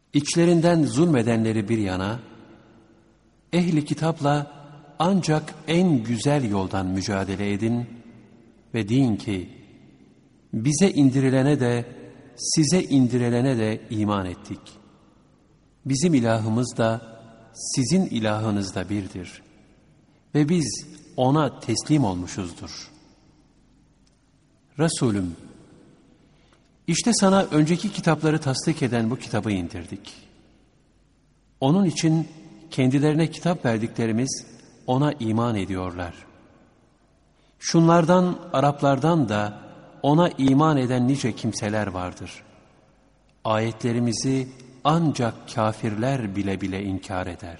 İçlerinden zulmedenleri bir yana, ehli kitapla ancak en güzel yoldan mücadele edin ve deyin ki, bize indirilene de, size indirilene de iman ettik. Bizim ilahımız da, sizin ilahınız da birdir. Ve biz ona teslim olmuşuzdur. Resulüm, işte sana önceki kitapları tasdik eden bu kitabı indirdik. Onun için kendilerine kitap verdiklerimiz ona iman ediyorlar. Şunlardan, Araplardan da ona iman eden nice kimseler vardır. Ayetlerimizi ancak kafirler bile bile inkar eder.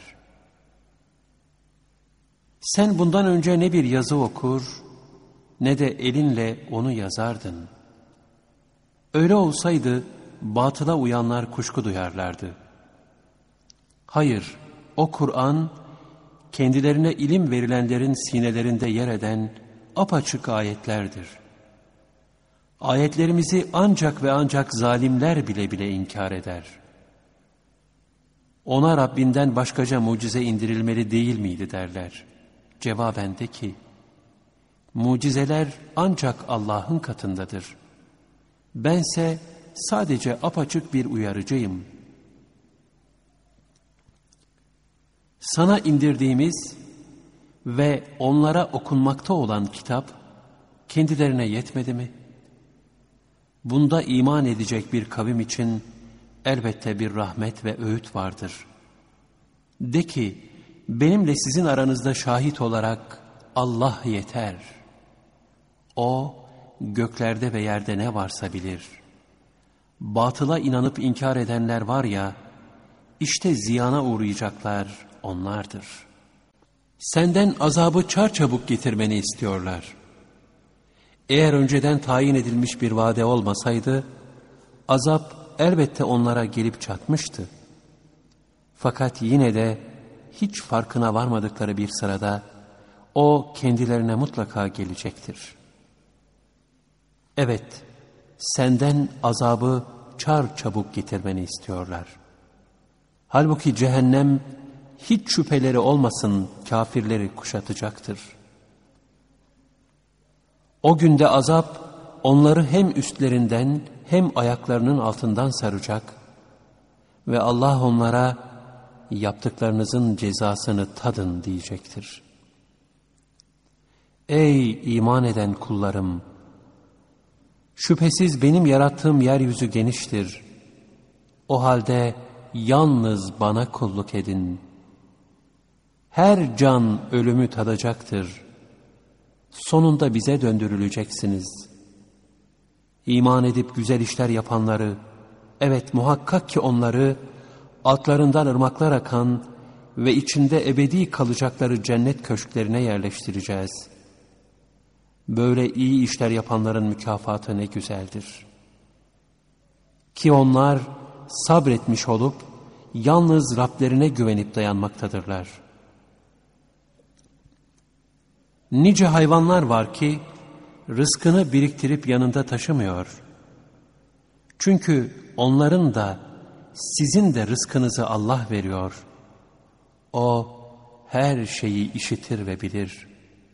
Sen bundan önce ne bir yazı okur, ne de elinle onu yazardın. Öyle olsaydı batıla uyanlar kuşku duyarlardı. Hayır, o Kur'an kendilerine ilim verilenlerin sinelerinde yer eden apaçık ayetlerdir. Ayetlerimizi ancak ve ancak zalimler bile bile inkar eder. Ona Rabbinden başkaca mucize indirilmeli değil miydi derler. Cevaben de ki, mucizeler ancak Allah'ın katındadır. Bense sadece apaçık bir uyarıcıyım. Sana indirdiğimiz ve onlara okunmakta olan kitap kendilerine yetmedi mi? Bunda iman edecek bir kavim için elbette bir rahmet ve öğüt vardır. De ki, benimle sizin aranızda şahit olarak Allah yeter. O, göklerde ve yerde ne varsa bilir. Batıla inanıp inkar edenler var ya, işte ziyana uğrayacaklar onlardır. Senden azabı çarçabuk getirmeni istiyorlar. Eğer önceden tayin edilmiş bir vade olmasaydı, azap elbette onlara gelip çatmıştı. Fakat yine de hiç farkına varmadıkları bir sırada o kendilerine mutlaka gelecektir. Evet, senden azabı çarçabuk getirmeni istiyorlar. Halbuki cehennem hiç şüpheleri olmasın kafirleri kuşatacaktır. O günde azap onları hem üstlerinden hem ayaklarının altından saracak ve Allah onlara yaptıklarınızın cezasını tadın diyecektir. Ey iman eden kullarım! Şüphesiz benim yarattığım yeryüzü geniştir. O halde yalnız bana kulluk edin. Her can ölümü tadacaktır. Sonunda bize döndürüleceksiniz. İman edip güzel işler yapanları, evet muhakkak ki onları altlarından ırmaklar akan ve içinde ebedi kalacakları cennet köşklerine yerleştireceğiz. Böyle iyi işler yapanların mükafatı ne güzeldir. Ki onlar sabretmiş olup yalnız Rablerine güvenip dayanmaktadırlar. Nice hayvanlar var ki rızkını biriktirip yanında taşımıyor. Çünkü onların da sizin de rızkınızı Allah veriyor. O her şeyi işitir ve bilir.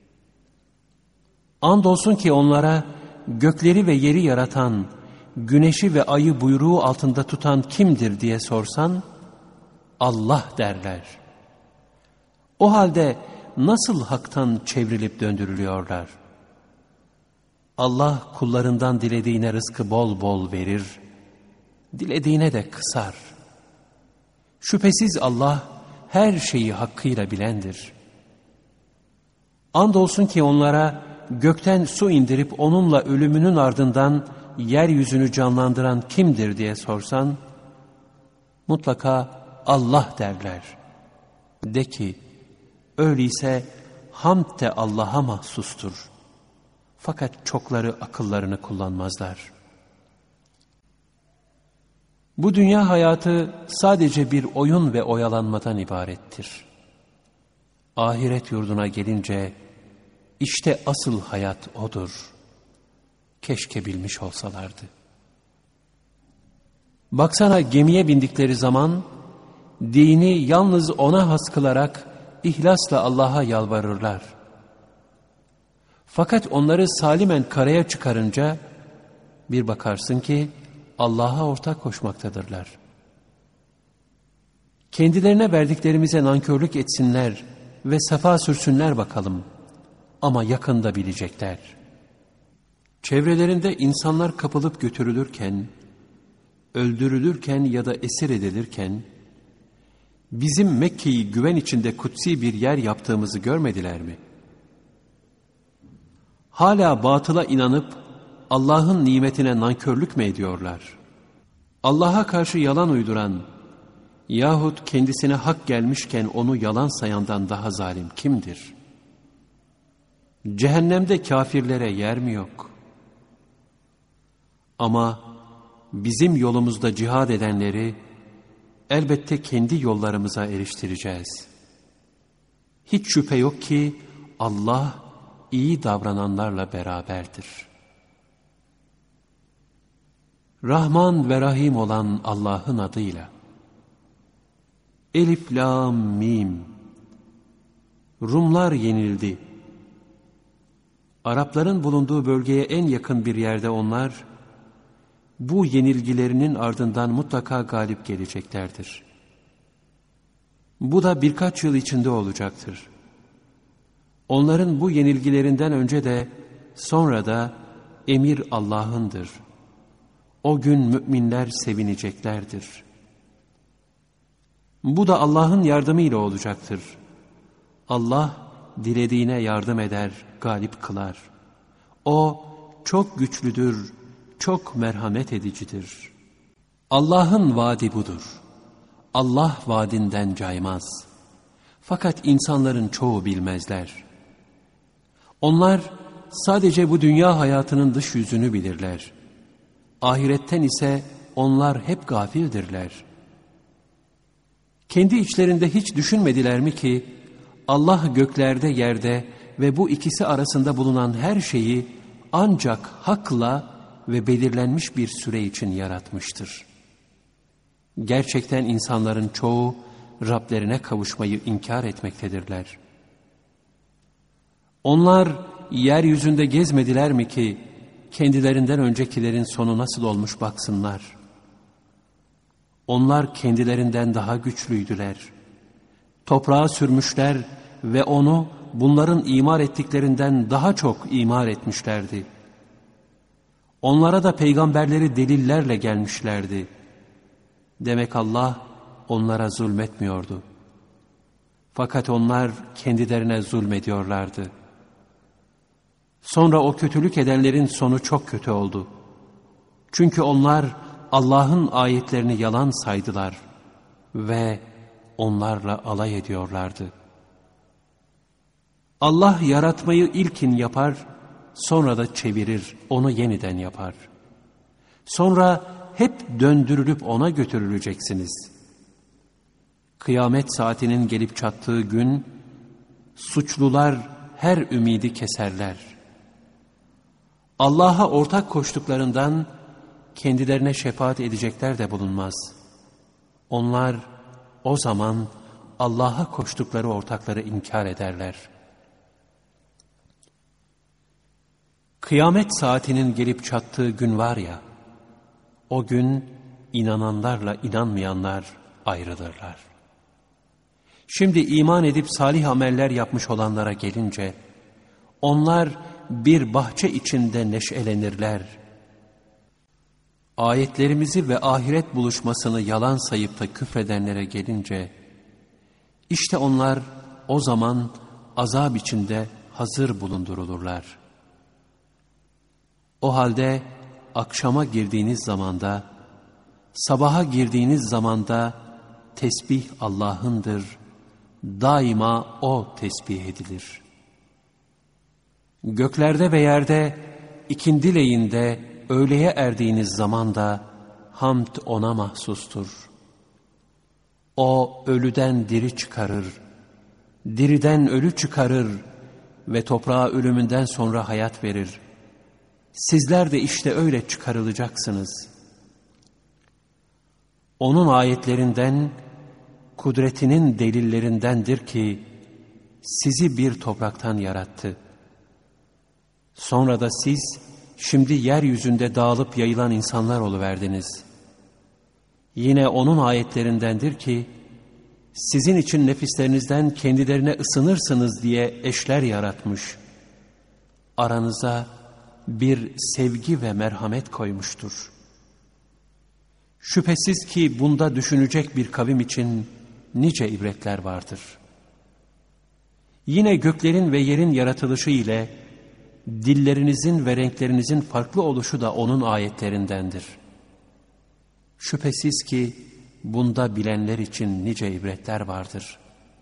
Andolsun ki onlara gökleri ve yeri yaratan, güneşi ve ayı buyruğu altında tutan kimdir diye sorsan, Allah derler. O halde nasıl haktan çevrilip döndürülüyorlar? Allah kullarından dilediğine rızkı bol bol verir, dilediğine de kısar. Şüphesiz Allah her şeyi hakkıyla bilendir. Andolsun ki onlara gökten su indirip onunla ölümünün ardından yeryüzünü canlandıran kimdir diye sorsan, mutlaka Allah derler. De ki, öyleyse hamd de Allah'a mahsustur. Fakat çokları akıllarını kullanmazlar. Bu dünya hayatı sadece bir oyun ve oyalanmadan ibarettir. Ahiret yurduna gelince işte asıl hayat odur. Keşke bilmiş olsalardı. Baksana gemiye bindikleri zaman dini yalnız ona has kılarak ihlasla Allah'a yalvarırlar. Fakat onları salimen karaya çıkarınca bir bakarsın ki Allah'a ortak koşmaktadırlar. Kendilerine verdiklerimize nankörlük etsinler ve sefa sürsünler bakalım. Ama yakında bilecekler. Çevrelerinde insanlar kapılıp götürülürken, öldürülürken ya da esir edilirken, bizim Mekke'yi güven içinde kutsi bir yer yaptığımızı görmediler mi? Hala batıla inanıp Allah'ın nimetine nankörlük mü ediyorlar? Allah'a karşı yalan uyduran yahut kendisine hak gelmişken onu yalan sayandan daha zalim kimdir? Cehennemde kafirlere yer mi yok? Ama bizim yolumuzda cihad edenleri elbette kendi yollarımıza eriştireceğiz. Hiç şüphe yok ki Allah iyi davrananlarla beraberdir. Rahman ve Rahim olan Allah'ın adıyla. Elif, Lam, Mim. Rumlar yenildi. Arapların bulunduğu bölgeye en yakın bir yerde onlar, bu yenilgilerinin ardından mutlaka galip geleceklerdir. Bu da birkaç yıl içinde olacaktır. Onların bu yenilgilerinden önce de sonra da emir Allah'ındır. O gün müminler sevineceklerdir. Bu da Allah'ın yardımıyla olacaktır. Allah dilediğine yardım eder, galip kılar. O çok güçlüdür, çok merhamet edicidir. Allah'ın vaadi budur. Allah vaadinden caymaz. Fakat insanların çoğu bilmezler. Onlar sadece bu dünya hayatının dış yüzünü bilirler. Ahiretten ise onlar hep gafildirler. Kendi içlerinde hiç düşünmediler mi ki Allah göklerde, yerde ve bu ikisi arasında bulunan her şeyi ancak hakla ve belirlenmiş bir süre için yaratmıştır. Gerçekten insanların çoğu Rablerine kavuşmayı inkar etmektedirler. Onlar yeryüzünde gezmediler mi ki kendilerinden öncekilerin sonu nasıl olmuş baksınlar. Onlar kendilerinden daha güçlüydüler. Toprağa sürmüşler ve onu bunların imar ettiklerinden daha çok imar etmişlerdi. Onlara da peygamberleri delillerle gelmişlerdi. Demek Allah onlara zulmetmiyordu. Fakat onlar kendilerine zulmediyorlardı. Sonra o kötülük edenlerin sonu çok kötü oldu. Çünkü onlar Allah'ın ayetlerini yalan saydılar ve onlarla alay ediyorlardı. Allah yaratmayı ilkin yapar, sonra da çevirir, onu yeniden yapar. Sonra hep döndürülüp ona götürüleceksiniz. Kıyamet saatinin gelip çattığı gün, suçlular her ümidi keserler. Allah'a ortak koştuklarından kendilerine şefaat edecekler de bulunmaz. Onlar o zaman Allah'a koştukları ortakları inkar ederler. Kıyamet saatinin gelip çattığı gün var ya, o gün inananlarla inanmayanlar ayrılırlar. Şimdi iman edip salih ameller yapmış olanlara gelince, onlar bir bahçe içinde neşelenirler. Ayetlerimizi ve ahiret buluşmasını yalan sayıp da küfredenlere gelince, işte onlar o zaman azap içinde hazır bulundurulurlar. O halde akşama girdiğiniz zamanda, sabaha girdiğiniz zamanda tesbih Allah'ındır. Daima O tesbih edilir. Göklerde ve yerde ikindi lehinde öğleye erdiğiniz zamanda hamd O'na mahsustur. O ölüden diri çıkarır, diriden ölü çıkarır ve toprağa ölümünden sonra hayat verir. Sizler de işte öyle çıkarılacaksınız. onun ayetlerinden, kudretinin delillerindendir ki sizi bir topraktan yarattı. Sonra da siz şimdi yeryüzünde dağılıp yayılan insanlar oluverdiniz. Yine onun ayetlerindendir ki sizin için nefislerinizden kendilerine ısınırsınız diye eşler yaratmış. Aranıza bir sevgi ve merhamet koymuştur. Şüphesiz ki bunda düşünecek bir kavim için nice ibretler vardır. Yine göklerin ve yerin yaratılışı ile dillerinizin ve renklerinizin farklı oluşu da onun ayetlerindendir. Şüphesiz ki bunda bilenler için nice ibretler vardır.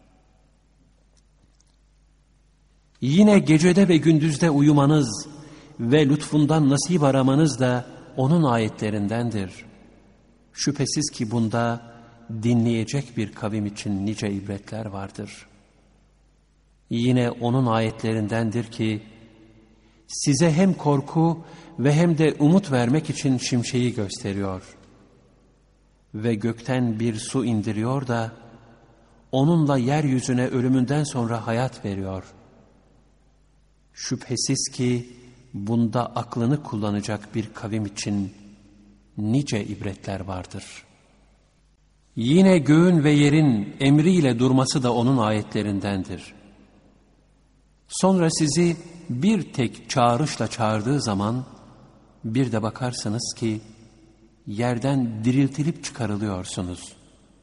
Yine gecede ve gündüzde uyumanız ve lütfundan nasip aramanız da onun ayetlerindendir. Şüphesiz ki bunda dinleyecek bir kavim için nice ibretler vardır. Yine onun ayetlerindendir ki size hem korku ve hem de umut vermek için şimşeği gösteriyor. Ve gökten bir su indiriyor da onunla yeryüzüne ölümünden sonra hayat veriyor. Şüphesiz ki bunda aklını kullanacak bir kavim için nice ibretler vardır. Yine göğün ve yerin emriyle durması da onun ayetlerindendir. Sonra sizi bir tek çağrışla çağırdığı zaman bir de bakarsınız ki yerden diriltilip çıkarılıyorsunuz.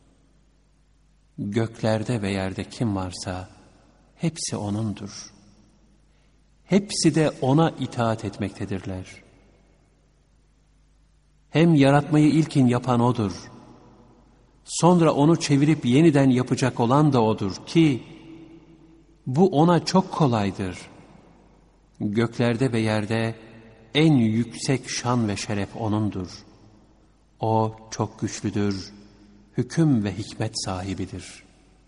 Göklerde ve yerde kim varsa hepsi O'nundur. Hepsi de O'na itaat etmektedirler. Hem yaratmayı ilkin yapan O'dur. Sonra onu çevirip yeniden yapacak olan da O'dur ki bu O'na çok kolaydır. Göklerde ve yerde en yüksek şan ve şeref O'nundur. O çok güçlüdür, hüküm ve hikmet sahibidir.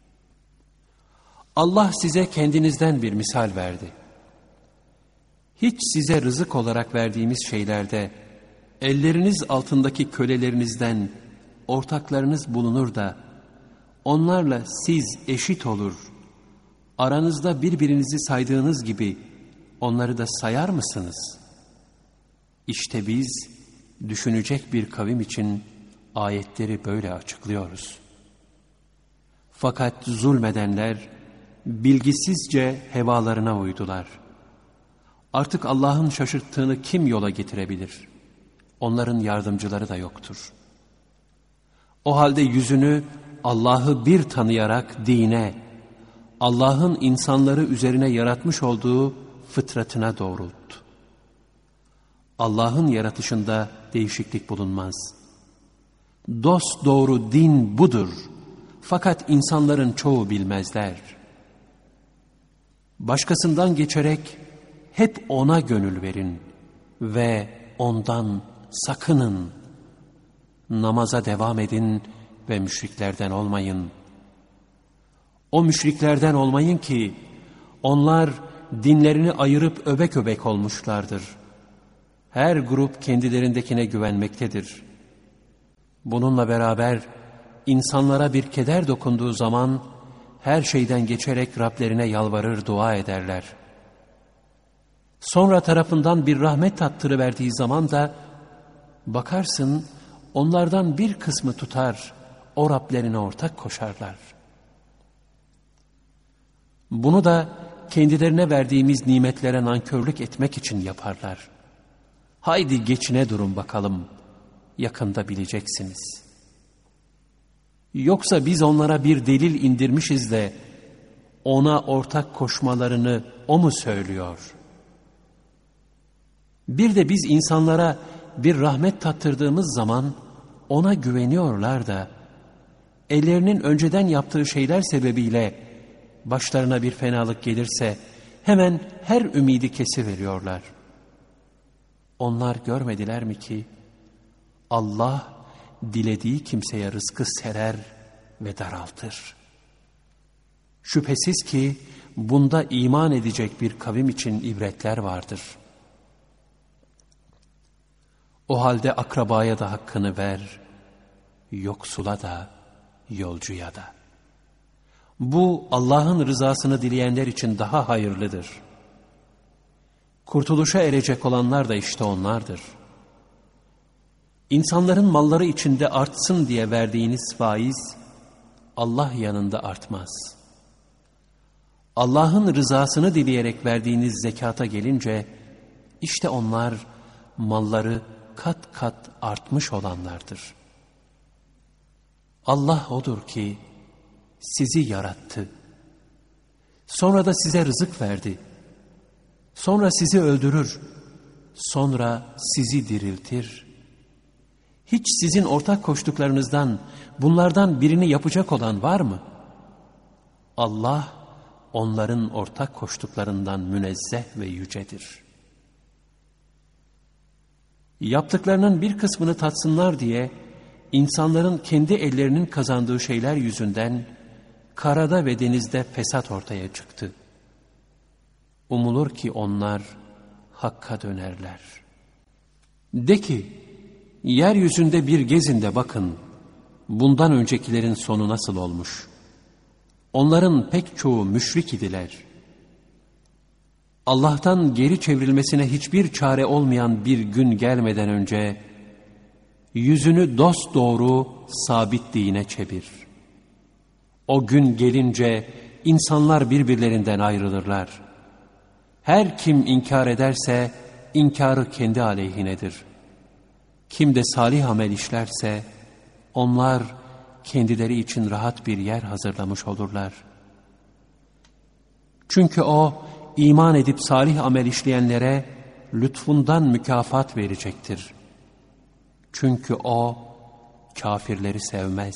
Allah size kendinizden bir misal verdi. Hiç size rızık olarak verdiğimiz şeylerde elleriniz altındaki kölelerinizden ortaklarınız bulunur da onlarla siz eşit olur, aranızda birbirinizi saydığınız gibi onları da sayar mısınız? İşte biz düşünecek bir kavim için ayetleri böyle açıklıyoruz. Fakat zulmedenler bilgisizce hevalarına uydular. Artık Allah'ın şaşırttığını kim yola getirebilir? Onların yardımcıları da yoktur. O halde yüzünü Allah'ı bir tanıyarak dine, Allah'ın insanları üzerine yaratmış olduğu fıtratına doğrult. Allah'ın yaratışında değişiklik bulunmaz. Dosdoğru din budur. Fakat insanların çoğu bilmezler. Başkasından geçerek hep ona gönül verin ve ondan sakının. Namaza devam edin ve müşriklerden olmayın. O müşriklerden olmayın ki onlar dinlerini ayırıp öbek öbek olmuşlardır. Her grup kendilerindekine güvenmektedir. Bununla beraber insanlara bir keder dokunduğu zaman her şeyden geçerek Rablerine yalvarır, dua ederler. Sonra tarafından bir rahmet tattırıverdiği zaman da bakarsın onlardan bir kısmı tutar, o Rablerine ortak koşarlar. Bunu da kendilerine verdiğimiz nimetlere nankörlük etmek için yaparlar. Haydi geçine durun bakalım, yakında bileceksiniz. Yoksa biz onlara bir delil indirmişiz de ona ortak koşmalarını o mu söylüyor? Bir de biz insanlara bir rahmet tattırdığımız zaman ona güveniyorlar da ellerinin önceden yaptığı şeyler sebebiyle başlarına bir fenalık gelirse hemen her ümidi kesiveriyorlar. Onlar görmediler mi ki Allah dilediği kimseye rızkı serer ve daraltır. Şüphesiz ki bunda iman edecek bir kavim için ibretler vardır. O halde akrabaya da hakkını ver yoksula da, yolcuya da. Bu Allah'ın rızasını dileyenler için daha hayırlıdır. Kurtuluşa erecek olanlar da işte onlardır. İnsanların malları içinde artsın diye verdiğiniz faiz, Allah yanında artmaz. Allah'ın rızasını dileyerek verdiğiniz zekata gelince, işte onlar malları kat kat artmış olanlardır. Allah odur ki sizi yarattı. Sonra da size rızık verdi. Sonra sizi öldürür. Sonra sizi diriltir. Hiç sizin ortak koştuklarınızdan, bunlardan birini yapacak olan var mı? Allah, onların ortak koştuklarından münezzeh ve yücedir. Yaptıklarının bir kısmını tatsınlar diye, insanların kendi ellerinin kazandığı şeyler yüzünden, karada ve denizde fesat ortaya çıktı. Umulur ki onlar Hakk'a dönerler. De ki, yeryüzünde bir gezin de bakın, bundan öncekilerin sonu nasıl olmuş? Onların pek çoğu müşrik idiler. Allah'tan geri çevrilmesine hiçbir çare olmayan bir gün gelmeden önce, yüzünü dosdoğru sabit dine çevir. O gün gelince insanlar birbirlerinden ayrılırlar. Her kim inkar ederse inkarı kendi aleyhinedir. Kim de salih amel işlerse onlar kendileri için rahat bir yer hazırlamış olurlar. Çünkü o iman edip salih amel işleyenlere lütfundan mükafat verecektir. Çünkü o kafirleri sevmez.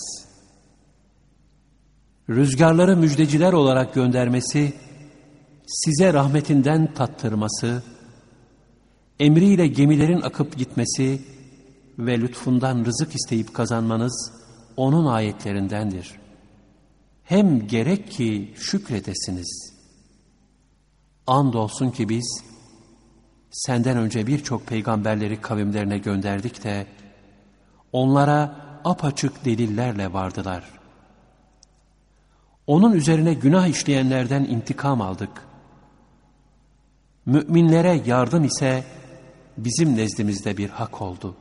Rüzgarları müjdeciler olarak göndermesi, size rahmetinden tattırması, emriyle gemilerin akıp gitmesi ve lütfundan rızık isteyip kazanmanız onun ayetlerindendir. Hem gerek ki şükredesiniz. Andolsun ki biz senden önce birçok peygamberleri kavimlerine gönderdik de onlara apaçık delillerle vardılar. Onun üzerine günah işleyenlerden intikam aldık. Müminlere yardım ise bizim nezdimizde bir hak oldu.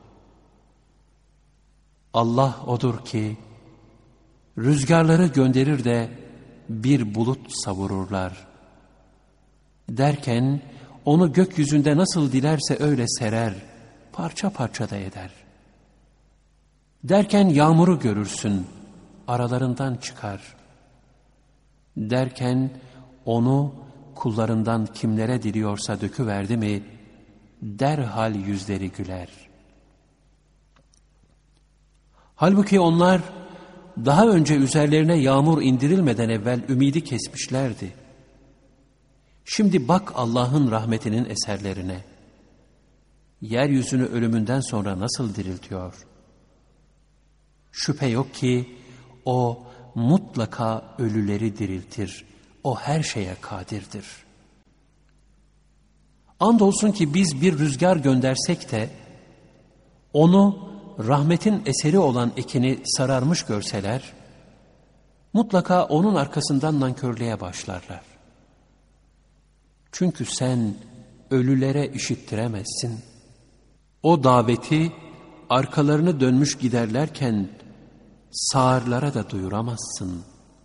Allah odur ki rüzgarları gönderir de bir bulut savururlar. Derken onu gökyüzünde nasıl dilerse öyle serer, parça parça da eder. Derken yağmuru görürsün, aralarından çıkar. Derken onu kullarından kimlere diliyorsa döküverdi mi, derhal yüzleri güler. Halbuki onlar daha önce üzerlerine yağmur indirilmeden evvel ümidi kesmişlerdi. Şimdi bak Allah'ın rahmetinin eserlerine. Yeryüzünü ölümünden sonra nasıl diriltiyor? Şüphe yok ki o mutlaka ölüleri diriltir. O her şeye kadirdir. Andolsun ki biz bir rüzgar göndersek de onu rahmetin eseri olan ekini sararmış görseler, mutlaka onun arkasından nankörlüğe başlarlar. Çünkü sen ölülere işittiremezsin. O daveti arkalarını dönmüş giderlerken sağırlara da duyuramazsın.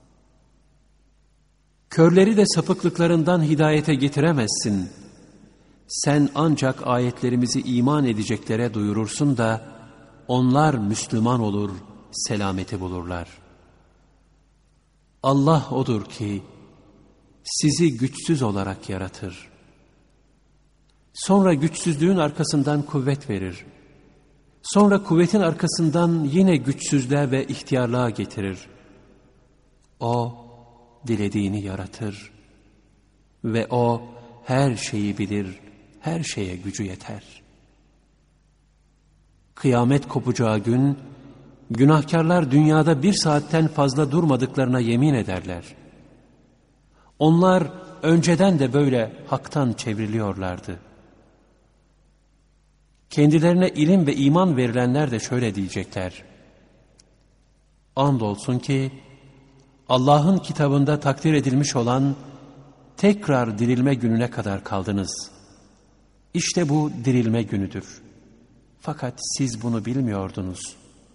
Körleri de sapıklıklarından hidayete getiremezsin. Sen ancak ayetlerimizi iman edeceklere duyurursun da onlar Müslüman olur, selameti bulurlar. Allah odur ki sizi güçsüz olarak yaratır. Sonra güçsüzlüğün arkasından kuvvet verir. Sonra kuvvetin arkasından yine güçsüzlüğe ve ihtiyarlığa getirir. O dilediğini yaratır. Ve o her şeyi bilir, her şeye gücü yeter. Kıyamet kopacağı gün, günahkarlar dünyada bir saatten fazla durmadıklarına yemin ederler. Onlar önceden de böyle haktan çevriliyorlardı. Kendilerine ilim ve iman verilenler de şöyle diyecekler: Andolsun ki Allah'ın kitabında takdir edilmiş olan tekrar dirilme gününe kadar kaldınız. İşte bu dirilme günüdür. Fakat siz bunu bilmiyordunuz.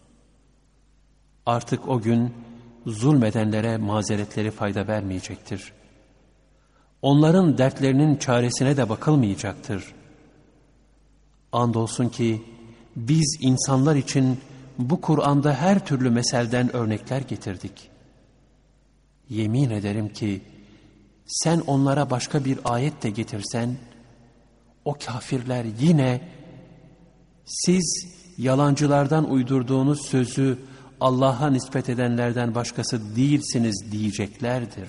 Artık o gün zulmedenlere mazeretleri fayda vermeyecektir. Onların dertlerinin çaresine de bakılmayacaktır. Andolsun ki biz insanlar için bu Kur'an'da her türlü meselden örnekler getirdik. Yemin ederim ki sen onlara başka bir ayet de getirsen, o kafirler yine siz yalancılardan uydurduğunuz sözü Allah'a nispet edenlerden başkası değilsiniz diyeceklerdir.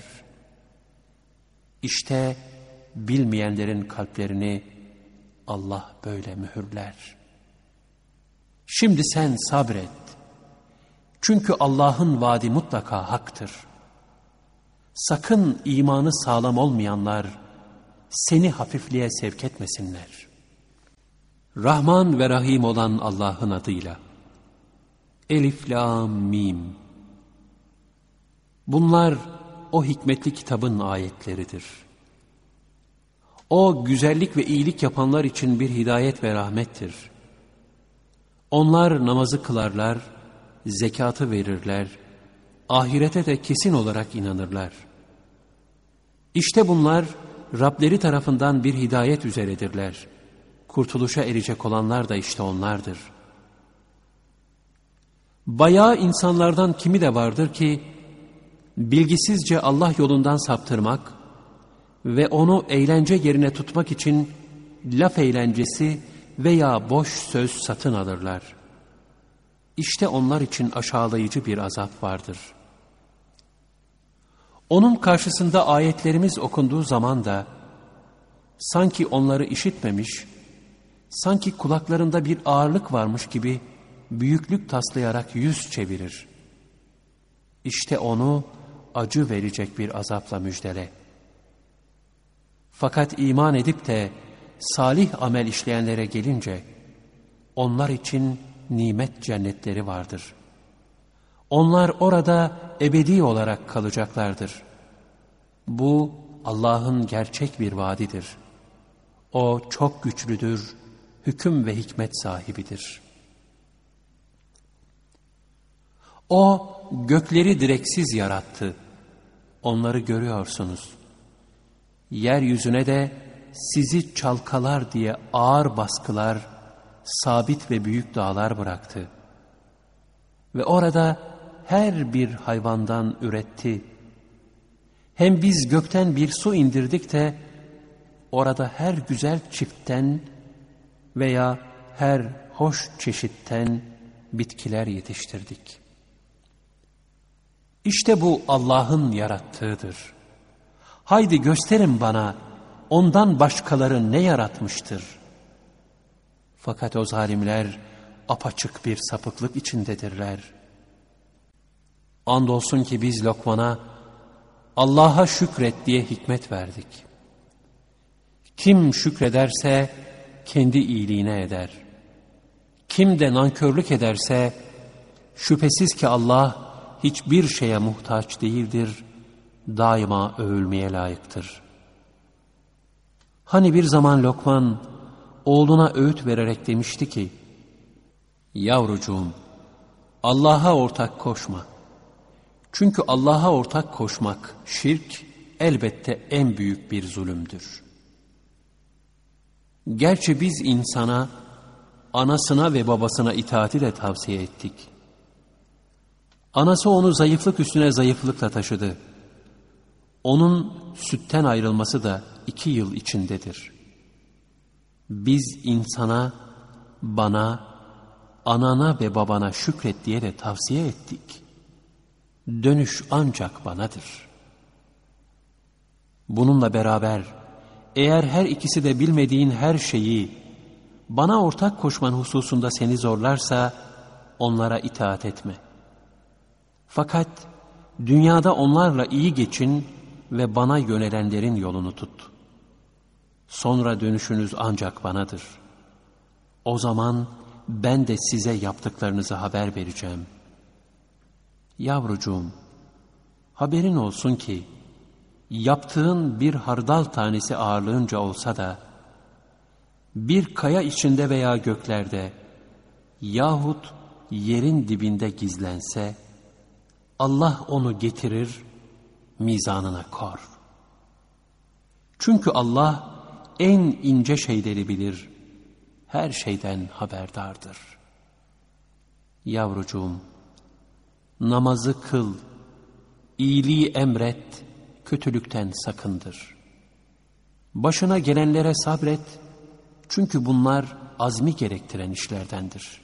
İşte bilmeyenlerin kalplerini Allah böyle mühürler. Şimdi sen sabret. Çünkü Allah'ın vaadi mutlaka haktır. Sakın imanı sağlam olmayanlar seni hafifliğe sevk etmesinler. Rahman ve Rahim olan Allah'ın adıyla. Elif, Lam, Mim. Bunlar o hikmetli kitabın ayetleridir. O güzellik ve iyilik yapanlar için bir hidayet ve rahmettir. Onlar namazı kılarlar, zekatı verirler, ahirete de kesin olarak inanırlar. İşte bunlar Rableri tarafından bir hidayet üzeredirler. Kurtuluşa erecek olanlar da işte onlardır. Bayağı insanlardan kimi de vardır ki, bilgisizce Allah yolundan saptırmak ve onu eğlence yerine tutmak için laf eğlencesi veya boş söz satın alırlar. İşte onlar için aşağılayıcı bir azap vardır. Onun karşısında ayetlerimiz okunduğu zaman da sanki onları işitmemiş, sanki kulaklarında bir ağırlık varmış gibi büyüklük taslayarak yüz çevirir. İşte onu acı verecek bir azapla müjdele. Fakat iman edip de salih amel işleyenlere gelince onlar için nimet cennetleri vardır. Onlar orada ebedi olarak kalacaklardır. Bu Allah'ın gerçek bir vaadidir. O çok güçlüdür, hüküm ve hikmet sahibidir. O gökleri direksiz yarattı. Onları görüyorsunuz. Yeryüzüne de sizi çalkalar diye ağır baskılar, sabit ve büyük dağlar bıraktı. Ve orada her bir hayvandan üretti. Hem biz gökten bir su indirdik de orada her güzel çiftten veya her hoş çeşitten bitkiler yetiştirdik. İşte bu Allah'ın yarattığıdır. Haydi gösterin bana ondan başkaları ne yaratmıştır. Fakat o zalimler apaçık bir sapıklık içindedirler. Andolsun ki biz Lokman'a Allah'a şükret diye hikmet verdik. Kim şükrederse kendi iyiliğine eder. Kim de nankörlük ederse şüphesiz ki Allah hiçbir şeye muhtaç değildir, daima övülmeye layıktır. Hani bir zaman Lokman oğluna öğüt vererek demişti ki, yavrucuğum, Allah'a ortak koşma. Çünkü Allah'a ortak koşmak, şirk, elbette en büyük bir zulümdür. Gerçi biz insana, anasına ve babasına itaati de tavsiye ettik. Anası onu zayıflık üstüne zayıflıkla taşıdı. Onun sütten ayrılması da 2 yıl içindedir. Biz insana, bana, anana ve babana şükret diye de tavsiye ettik. Dönüş ancak banadır. Bununla beraber eğer her ikisi de bilmediğin her şeyi bana ortak koşman hususunda seni zorlarsa onlara itaat etme. Fakat dünyada onlarla iyi geçin ve bana yönelenlerin yolunu tut. Sonra dönüşünüz ancak banadır. O zaman ben de size yaptıklarınızı haber vereceğim. Yavrucuğum, haberin olsun ki, yaptığın bir hardal tanesi ağırlığınca olsa da, bir kaya içinde veya göklerde yahut yerin dibinde gizlense, Allah onu getirir, mizanına kor. Çünkü Allah en ince şeyleri bilir, her şeyden haberdardır. Yavrucuğum, namazı kıl, iyiliği emret, kötülükten sakındır. Başına gelenlere sabret, çünkü bunlar azmi gerektiren işlerdendir.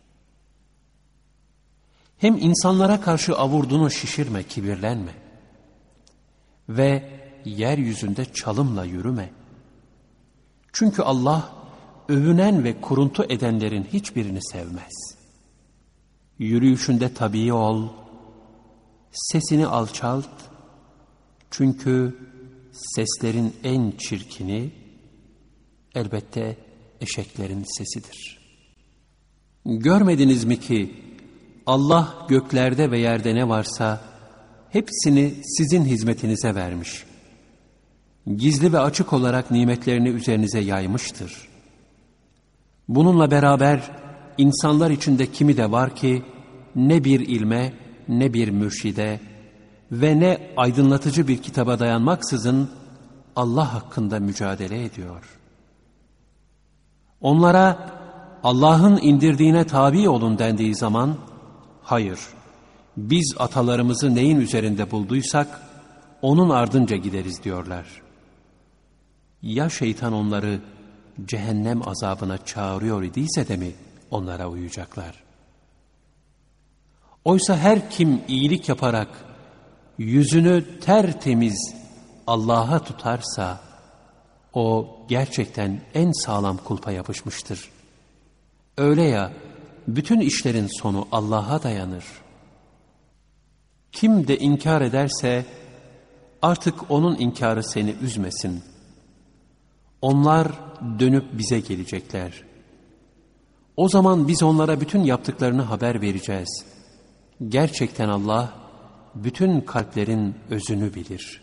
Hem insanlara karşı avurdunu şişirme, kibirlenme. Ve yeryüzünde çalımla yürüme. Çünkü Allah, övünen ve kuruntu edenlerin hiçbirini sevmez. Yürüyüşünde tabii ol, sesini alçalt, çünkü seslerin en çirkini, elbette eşeklerin sesidir. Görmediniz mi ki, Allah göklerde ve yerde ne varsa, hepsini sizin hizmetinize vermiş. Gizli ve açık olarak nimetlerini üzerinize yaymıştır. Bununla beraber insanlar içinde kimi de var ki ne bir ilme, ne bir mürşide ve ne aydınlatıcı bir kitaba dayanmaksızın Allah hakkında mücadele ediyor. Onlara Allah'ın indirdiğine tabi olun dendiği zaman, hayır, biz atalarımızı neyin üzerinde bulduysak onun ardınca gideriz diyorlar. Ya şeytan onları cehennem azabına çağırıyor idiyse de mi onlara uyacaklar? Oysa her kim iyilik yaparak yüzünü tertemiz Allah'a tutarsa, o gerçekten en sağlam kulpa yapışmıştır. Öyle ya, bütün işlerin sonu Allah'a dayanır. Kim de inkar ederse, artık onun inkarı seni üzmesin. Onlar dönüp bize gelecekler. O zaman biz onlara bütün yaptıklarını haber vereceğiz. Gerçekten Allah, bütün kalplerin özünü bilir.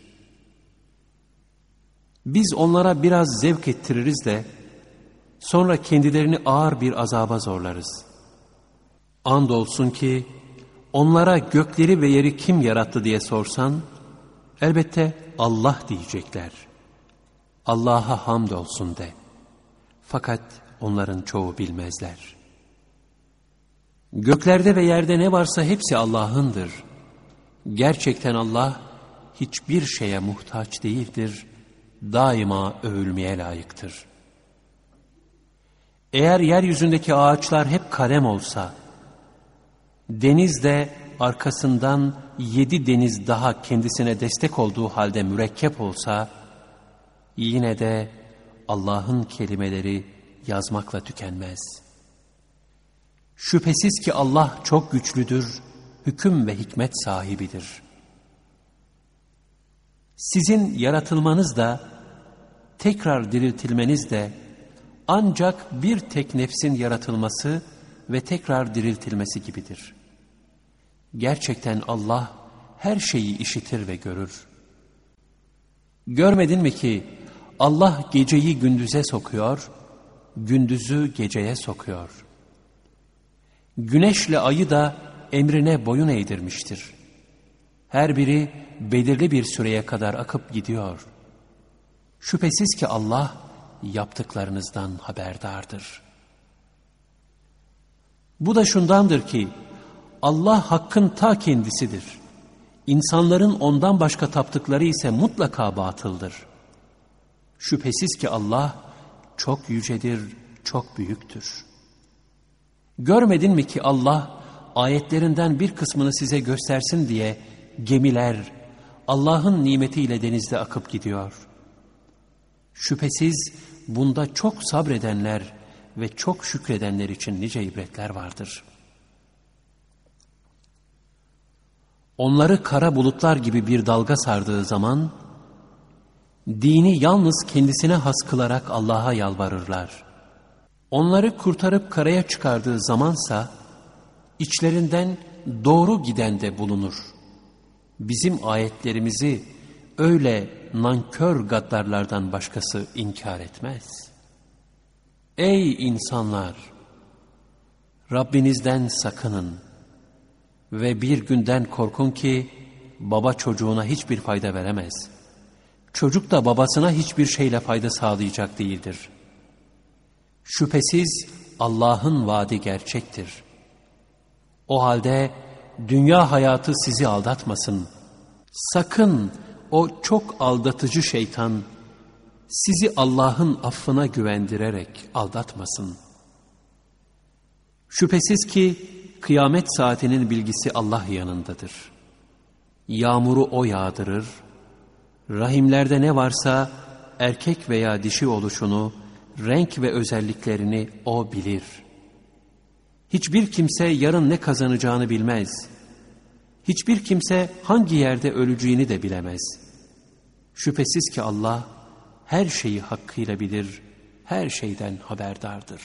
Biz onlara biraz zevk ettiririz de, sonra kendilerini ağır bir azaba zorlarız. Andolsun ki, onlara gökleri ve yeri kim yarattı diye sorsan, elbette Allah diyecekler. Allah'a hamdolsun de. Fakat onların çoğu bilmezler. Göklerde ve yerde ne varsa hepsi Allah'ındır. Gerçekten Allah hiçbir şeye muhtaç değildir. Daima övülmeye layıktır. Eğer yeryüzündeki ağaçlar hep kalem olsa, deniz de arkasından 7 deniz daha kendisine destek olduğu halde mürekkep olsa, yine de Allah'ın kelimeleri yazmakla tükenmez. Şüphesiz ki Allah çok güçlüdür, hüküm ve hikmet sahibidir. Sizin yaratılmanız da, tekrar diriltilmeniz de, ancak bir tek nefsin yaratılması ve tekrar diriltilmesi gibidir. Gerçekten Allah her şeyi işitir ve görür. Görmedin mi ki Allah geceyi gündüze sokuyor, gündüzü geceye sokuyor. Güneşle ayı da emrine boyun eğdirmiştir. Her biri belirli bir süreye kadar akıp gidiyor. Şüphesiz ki Allah yaptıklarınızdan haberdardır. Bu da şundandır ki Allah hakkın ta kendisidir. İnsanların ondan başka taptıkları ise mutlaka batıldır. Şüphesiz ki Allah çok yücedir, çok büyüktür. Görmedin mi ki Allah ayetlerinden bir kısmını size göstersin diye gemiler Allah'ın nimetiyle denizde akıp gidiyor. Şüphesiz bunda çok sabredenler ve çok şükredenler için nice ibretler vardır. Onları kara bulutlar gibi bir dalga sardığı zaman, dini yalnız kendisine has kılarak Allah'a yalvarırlar. Onları kurtarıp karaya çıkardığı zamansa, içlerinden doğru giden de bulunur. Bizim ayetlerimizi öyle nankör gaddarlardan başkası inkar etmez. Ey insanlar! Rabbinizden sakının ve bir günden korkun ki baba çocuğuna hiçbir fayda veremez. Çocuk da babasına hiçbir şeyle fayda sağlayacak değildir. Şüphesiz Allah'ın vaadi gerçektir. O halde dünya hayatı sizi aldatmasın. Sakın o çok aldatıcı şeytan sizi Allah'ın affına güvendirerek aldatmasın. Şüphesiz ki kıyamet saatinin bilgisi Allah yanındadır. Yağmuru O yağdırır, rahimlerde ne varsa erkek veya dişi oluşunu, renk ve özelliklerini O bilir. Hiçbir kimse yarın ne kazanacağını bilmez. Hiçbir kimse hangi yerde öleceğini de bilemez. Şüphesiz ki Allah her şeyi hakkıyla bilir, her şeyden haberdardır.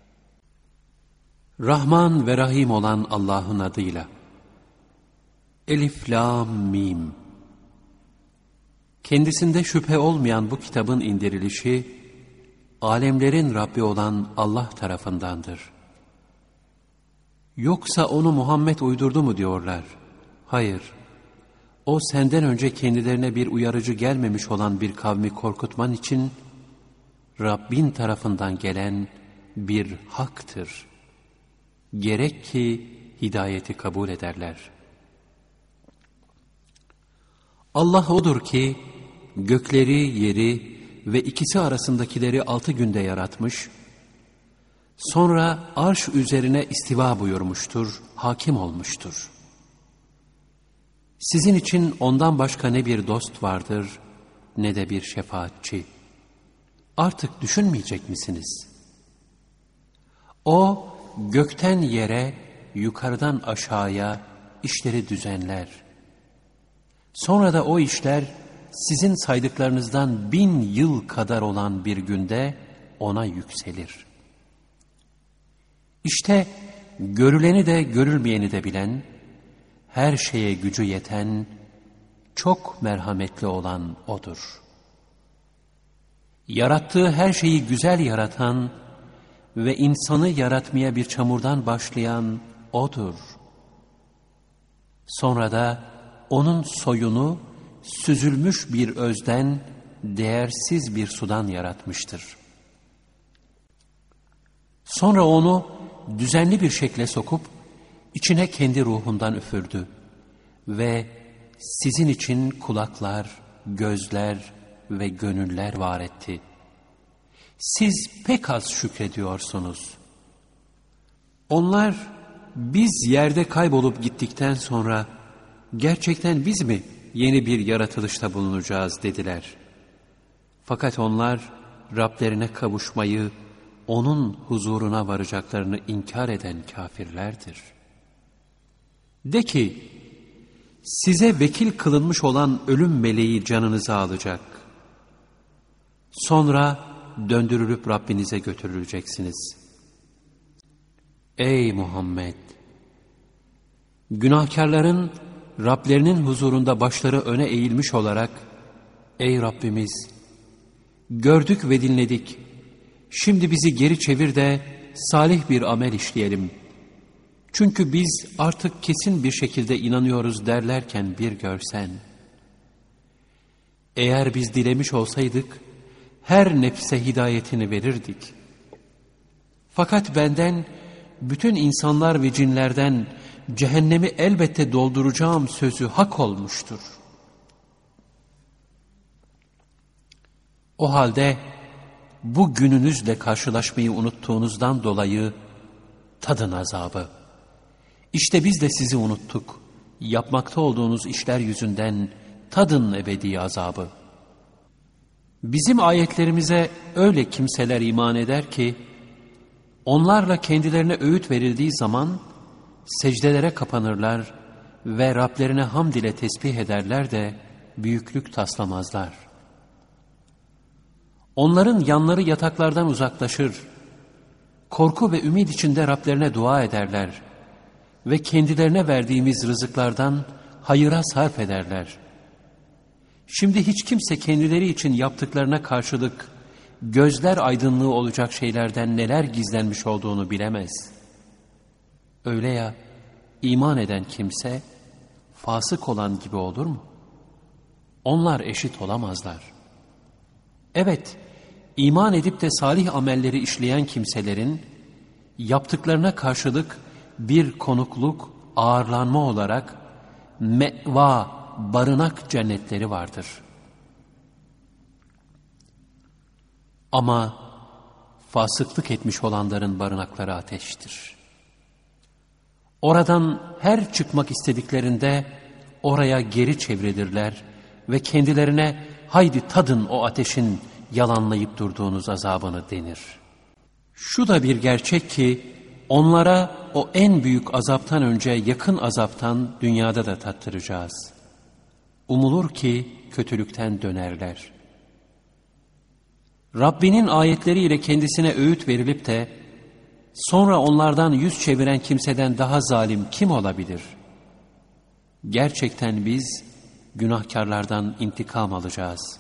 Rahman ve Rahim olan Allah'ın adıyla. Elif, Lam, Mim. Kendisinde şüphe olmayan bu kitabın indirilişi, alemlerin Rabbi olan Allah tarafındandır. Yoksa onu Muhammed uydurdu mu diyorlar? Hayır. O senden önce kendilerine bir uyarıcı gelmemiş olan bir kavmi korkutman için Rabbin tarafından gelen bir haktır. Gerek ki hidayeti kabul ederler. Allah odur ki gökleri, yeri ve ikisi arasındakileri 6 günde yaratmış, sonra arş üzerine istiva buyurmuştur, hakim olmuştur. Sizin için ondan başka ne bir dost vardır, ne de bir şefaatçi. Artık düşünmeyecek misiniz? O, gökten yere, yukarıdan aşağıya işleri düzenler. Sonra da o işler, sizin saydıklarınızdan 1000 yıl kadar olan bir günde ona yükselir. İşte görüleni de görülmeyeni de bilen, her şeye gücü yeten, çok merhametli olan O'dur. Yarattığı her şeyi güzel yaratan ve insanı yaratmaya bir çamurdan başlayan O'dur. Sonra da O'nun soyunu süzülmüş bir özden, değersiz bir sudan yaratmıştır. Sonra onu düzenli bir şekle sokup, içine kendi ruhundan üfürdü ve sizin için kulaklar, gözler ve gönüller var etti. Siz pek az şükrediyorsunuz. Onlar biz yerde kaybolup gittikten sonra gerçekten biz mi yeni bir yaratılışta bulunacağız dediler. Fakat onlar Rablerine kavuşmayı, onun huzuruna varacaklarını inkar eden kafirlerdir. De ki, size vekil kılınmış olan ölüm meleği canınızı alacak. Sonra döndürülüp Rabbinize götürüleceksiniz. Ey Muhammed! Günahkarların Rablerinin huzurunda başları öne eğilmiş olarak, ey Rabbimiz! Gördük ve dinledik. Şimdi bizi geri çevir de salih bir amel işleyelim. Çünkü biz artık kesin bir şekilde inanıyoruz derlerken bir görsen. Eğer biz dilemiş olsaydık, her nefse hidayetini verirdik. Fakat benden, bütün insanlar ve cinlerden cehennemi elbette dolduracağım sözü hak olmuştur. O halde bu gününüzle karşılaşmayı unuttuğunuzdan dolayı tadın azabı. İşte biz de sizi unuttuk. Yapmakta olduğunuz işler yüzünden tadın ebedi azabı. Bizim ayetlerimize öyle kimseler iman eder ki, onlarla kendilerine öğüt verildiği zaman secdelere kapanırlar ve Rablerine hamd ile tesbih ederler de büyüklük taslamazlar. Onların yanları yataklardan uzaklaşır, korku ve ümit içinde Rablerine dua ederler. ve kendilerine verdiğimiz rızıklardan hayıra sarf ederler. Şimdi hiç kimse kendileri için yaptıklarına karşılık gözler aydınlığı olacak şeylerden neler gizlenmiş olduğunu bilemez. Öyle ya, iman eden kimse fasık olan gibi olur mu? Onlar eşit olamazlar. Evet, iman edip de salih amelleri işleyen kimselerin yaptıklarına karşılık bir konukluk, ağırlanma olarak meva, barınak cennetleri vardır. Ama fasıklık etmiş olanların barınakları ateştir. Oradan her çıkmak istediklerinde oraya geri çevrilirler ve kendilerine haydi tadın o ateşin yalanlayıp durduğunuz azabını denir. Şu da bir gerçek ki onlara o en büyük azaptan önce yakın azaptan dünyada da tattıracağız. Umulur ki kötülükten dönerler. Rabbinin ayetleriyle kendisine öğüt verilip de sonra onlardan yüz çeviren kimseden daha zalim kim olabilir? Gerçekten biz günahkarlardan intikam alacağız.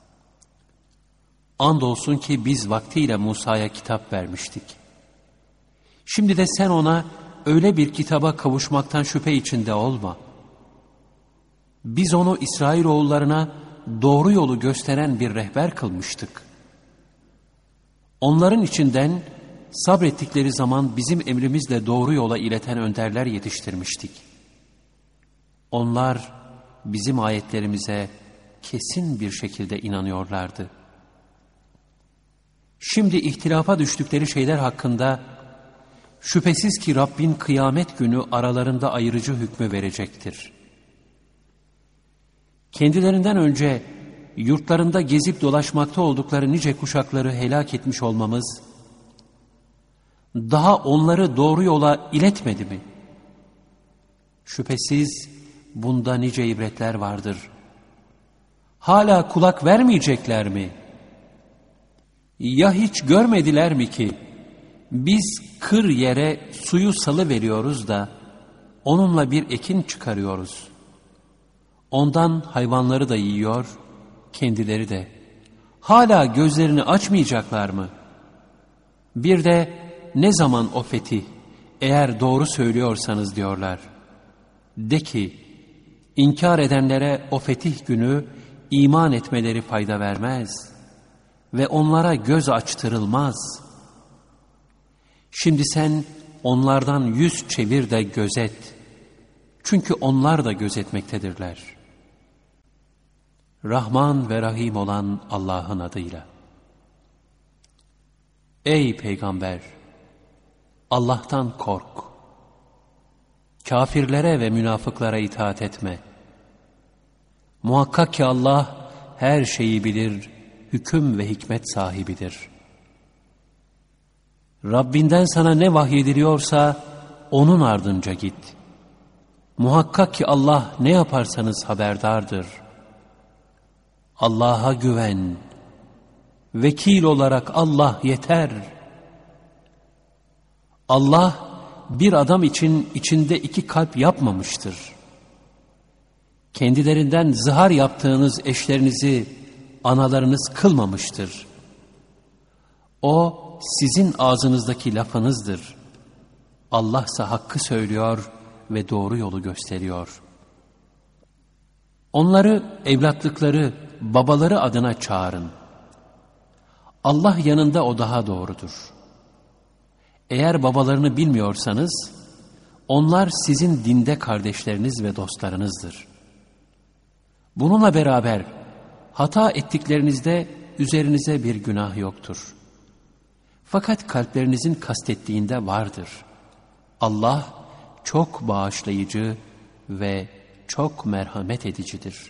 Andolsun ki biz vaktiyle Musa'ya kitap vermiştik. Şimdi de sen ona öyle bir kitaba kavuşmaktan şüphe içinde olma. Biz onu İsrailoğullarına doğru yolu gösteren bir rehber kılmıştık. Onların içinden sabrettikleri zaman bizim emrimizle doğru yola ileten önderler yetiştirmiştik. Onlar bizim ayetlerimize kesin bir şekilde inanıyorlardı. Şimdi ihtilafa düştükleri şeyler hakkında şüphesiz ki Rabbin kıyamet günü aralarında ayırıcı hükmü verecektir. Kendilerinden önce yurtlarında gezip dolaşmakta oldukları nice kuşakları helak etmiş olmamız, daha onları doğru yola iletmedi mi? Şüphesiz bunda nice ibretler vardır. Hala kulak vermeyecekler mi? Ya hiç görmediler mi ki biz kır yere suyu salıveriyoruz da onunla bir ekin çıkarıyoruz. Ondan hayvanları da yiyor, kendileri de. Hala gözlerini açmayacaklar mı? Bir de ne zaman o fetih, eğer doğru söylüyorsanız diyorlar. De ki, inkar edenlere o fetih günü iman etmeleri fayda vermez ve onlara göz açtırılmaz. Şimdi sen onlardan yüz çevir de gözet. Çünkü onlar da gözetmektedirler. Rahman ve Rahim olan Allah'ın adıyla. Ey Peygamber! Allah'tan kork. Kafirlere ve münafıklara itaat etme. Muhakkak ki Allah her şeyi bilir, hüküm ve hikmet sahibidir. Rabbinden sana ne vahyediliyorsa onun ardınca git. Muhakkak ki Allah ne yaparsanız haberdardır. Allah'a güven. Vekil olarak Allah yeter. Allah bir adam için içinde iki kalp yapmamıştır. Kendilerinden zihar yaptığınız eşlerinizi analarınız kılmamıştır. O sizin ağzınızdaki lafınızdır. Allah ise hakkı söylüyor ve doğru yolu gösteriyor. Onları evlatlıkları, babaları adına çağırın. Allah yanında o daha doğrudur. Eğer babalarını bilmiyorsanız, onlar sizin dinde kardeşleriniz ve dostlarınızdır. Bununla beraber hata ettiklerinizde üzerinize bir günah yoktur. Fakat kalplerinizin kastettiğinde vardır. Allah çok bağışlayıcı ve çok merhamet edicidir.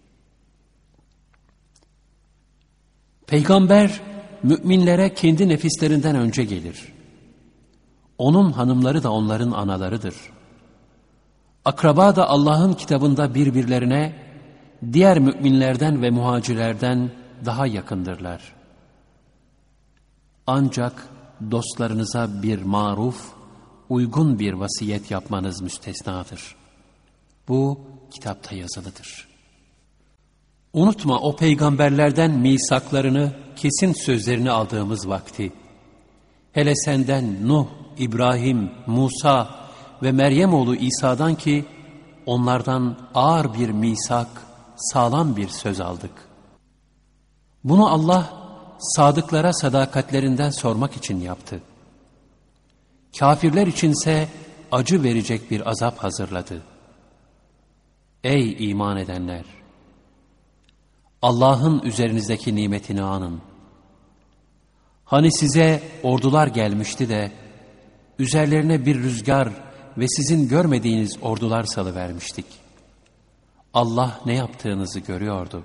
Peygamber müminlere kendi nefislerinden önce gelir. Onun hanımları da onların analarıdır. Akraba da Allah'ın kitabında birbirlerine diğer müminlerden ve muhacirlerden daha yakındırlar. Ancak dostlarınıza bir maruf, uygun bir vasiyet yapmanız müstesnadır. Bu kitapta yazılıdır. Unutma o peygamberlerden misaklarını, kesin sözlerini aldığımız vakti. Hele senden Nuh, İbrahim, Musa ve Meryem oğlu İsa'dan ki onlardan ağır bir misak, sağlam bir söz aldık. Bunu Allah sadıklara sadakatlerinden sormak için yaptı. Kafirler içinse acı verecek bir azap hazırladı. Ey iman edenler! Allah'ın üzerinizdeki nimetini anın. Hani size ordular gelmişti de üzerlerine bir rüzgar ve sizin görmediğiniz ordular salıvermiştik. Allah ne yaptığınızı görüyordu.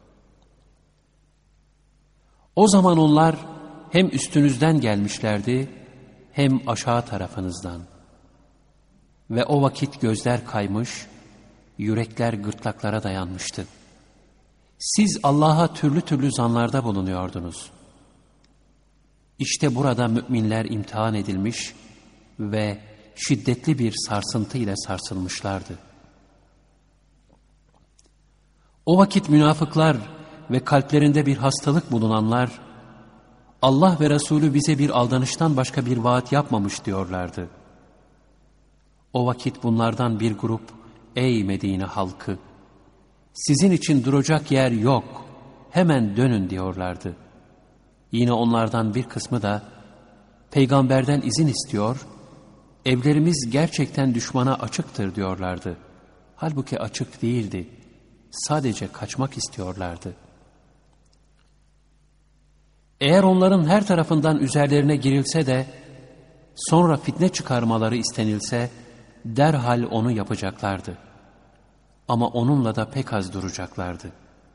O zaman onlar hem üstünüzden gelmişlerdi hem aşağı tarafınızdan. Ve o vakit gözler kaymış, yürekler gırtlaklara dayanmıştı. Siz Allah'a türlü türlü zanlarda bulunuyordunuz. İşte burada müminler imtihan edilmiş ve şiddetli bir sarsıntı ile sarsılmışlardı. O vakit münafıklar ve kalplerinde bir hastalık bulunanlar, Allah ve Resulü bize bir aldanıştan başka bir vaat yapmamış diyorlardı. O vakit bunlardan bir grup, ey Medine halkı, sizin için duracak yer yok, hemen dönün diyorlardı. Yine onlardan bir kısmı da peygamberden izin istiyor, evlerimiz gerçekten düşmana açıktır diyorlardı. Halbuki açık değildi, sadece kaçmak istiyorlardı. Eğer onların her tarafından üzerlerine girilse de sonra fitne çıkarmaları istenilse derhal onu yapacaklardı. Ama onunla da pek az duracaklardı.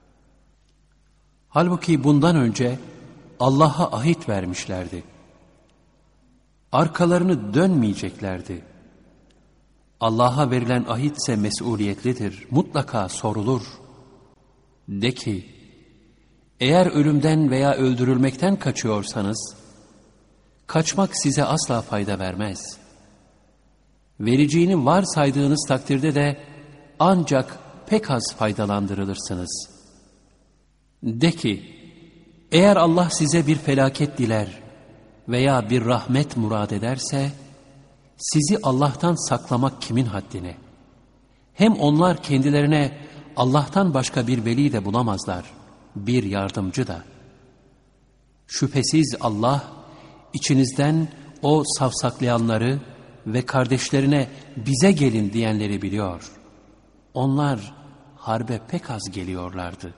Halbuki bundan önce Allah'a ahit vermişlerdi. Arkalarını dönmeyeceklerdi. Allah'a verilen ahit ise mesuliyetlidir, mutlaka sorulur. De ki, eğer ölümden veya öldürülmekten kaçıyorsanız, kaçmak size asla fayda vermez. Vereceğini varsaydığınız takdirde de ancak pek az faydalandırılırsınız. De ki, eğer Allah size bir felaket diler veya bir rahmet murad ederse, sizi Allah'tan saklamak kimin haddine? Hem onlar kendilerine Allah'tan başka bir veli de bulamazlar, bir yardımcı da. Şüphesiz Allah, içinizden o savsaklayanları ve kardeşlerine bize gelin diyenleri biliyor. Onlar harbe pek az geliyorlardı.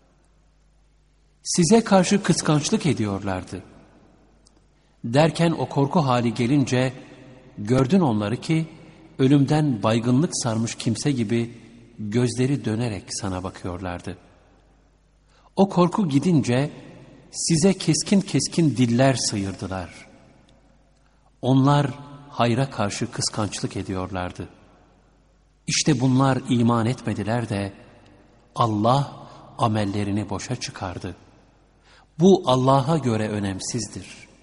Size karşı kıskançlık ediyorlardı. Derken o korku hali gelince gördün onları ki ölümden baygınlık sarmış kimse gibi gözleri dönerek sana bakıyorlardı. O korku gidince size keskin keskin diller sıyırdılar. Onlar hayra karşı kıskançlık ediyorlardı. İşte bunlar iman etmediler de Allah amellerini boşa çıkardı. Bu Allah'a göre önemsizdir.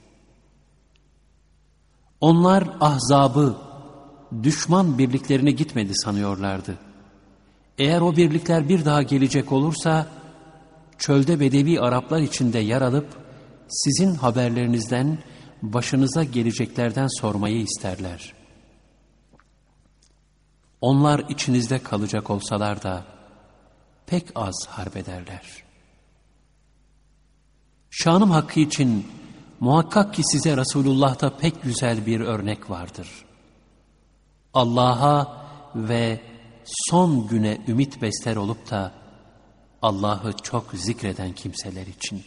Onlar ahzabı, düşman birliklerine gitmedi sanıyorlardı. Eğer o birlikler bir daha gelecek olursa, çölde Bedevi Araplar içinde yer alıp, sizin haberlerinizden başınıza geleceklerden sormayı isterler. Onlar içinizde kalacak olsalar da, pek az harbederler. Şanım hakkı için muhakkak ki size Resulullah'ta pek güzel bir örnek vardır. Allah'a ve son güne ümit besler olup da Allah'ı çok zikreden kimseler için.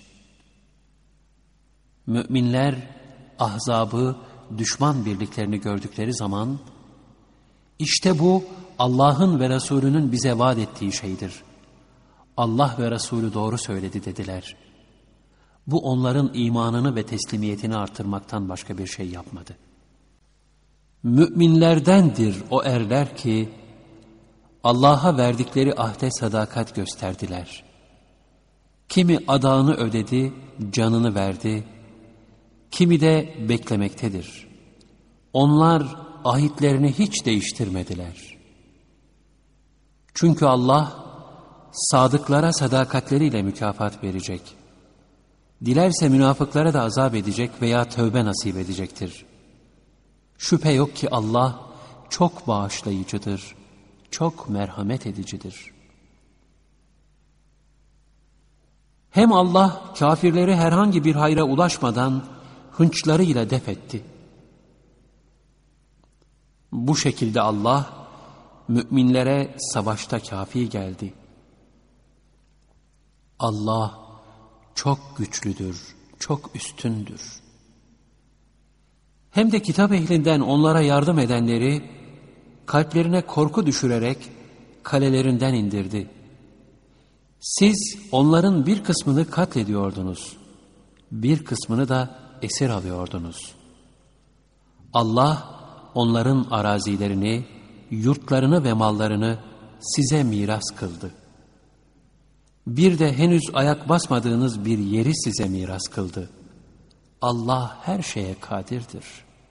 Müminler ahzabı, düşman birliklerini gördükleri zaman, işte bu Allah'ın ve Resulünün bize vaat ettiği şeydir. Allah ve Resulü doğru söyledi dediler. Bu onların imanını ve teslimiyetini artırmaktan başka bir şey yapmadı. Müminlerdendir o erler ki Allah'a verdikleri ahde sadakat gösterdiler. Kimi adağını ödedi, canını verdi, kimi de beklemektedir. Onlar ahitlerini hiç değiştirmediler. Çünkü Allah sadıklara sadakatleriyle mükafat verecek. Dilerse münafıklara da azap edecek veya tövbe nasip edecektir. Şüphe yok ki Allah çok bağışlayıcıdır, çok merhamet edicidir. Hem Allah kafirleri herhangi bir hayra ulaşmadan hınçlarıyla def etti. Bu şekilde Allah müminlere savaşta kafi geldi. Allah çok güçlüdür, çok üstündür. Hem de kitap ehlinden onlara yardım edenleri kalplerine korku düşürerek kalelerinden indirdi. Siz onların bir kısmını katlediyordunuz, bir kısmını da esir alıyordunuz. Allah onların arazilerini, yurtlarını ve mallarını size miras kıldı. Bir de henüz ayak basmadığınız bir yeri size miras kıldı. Allah her şeye kadirdir.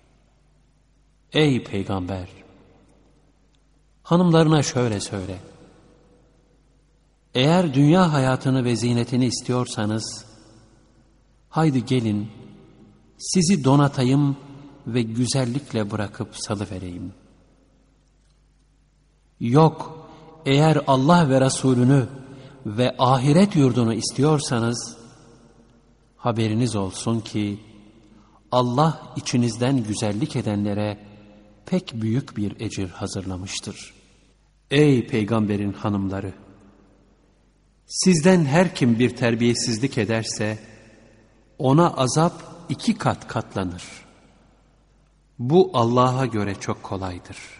Ey Peygamber! Hanımlarına şöyle söyle. Eğer dünya hayatını ve zinetini istiyorsanız, haydi gelin, sizi donatayım ve güzellikle bırakıp salıvereyim. Yok, eğer Allah ve Resulünü ve ahiret yurdunu istiyorsanız, haberiniz olsun ki Allah içinizden güzellik edenlere pek büyük bir ecir hazırlamıştır. Ey Peygamberin hanımları! Sizden her kim bir terbiyesizlik ederse, ona azap 2 kat katlanır. Bu Allah'a göre çok kolaydır.